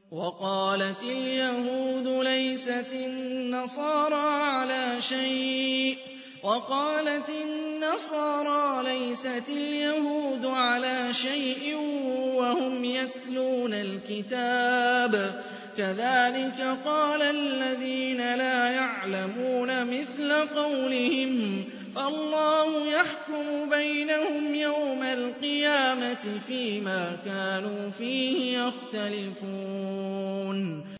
وَقَالَتِ الْيَهُودُ لَيْسَتِ النَّصَارَىٰ عَلَىٰ شَيْءٍ وَقَالَتِ النَّصَارَىٰ لَيْسَتِ الْيَهُودُ عَلَىٰ شَيْءٍ وَهُمْ يَتْلُونَ الْكِتَابَ ۚ كَذَٰلِكَ قَالَ الَّذِينَ لَا يَعْلَمُونَ مِثْلَ قَوْلِهِمْ ۚ فَاللَّهُ يَحْكُمُ بَيْنَهُمْ يَوْمَ الْقِيَامَةِ فِيمَا كَانُوا فِيهِ يَخْتَلِفُونَ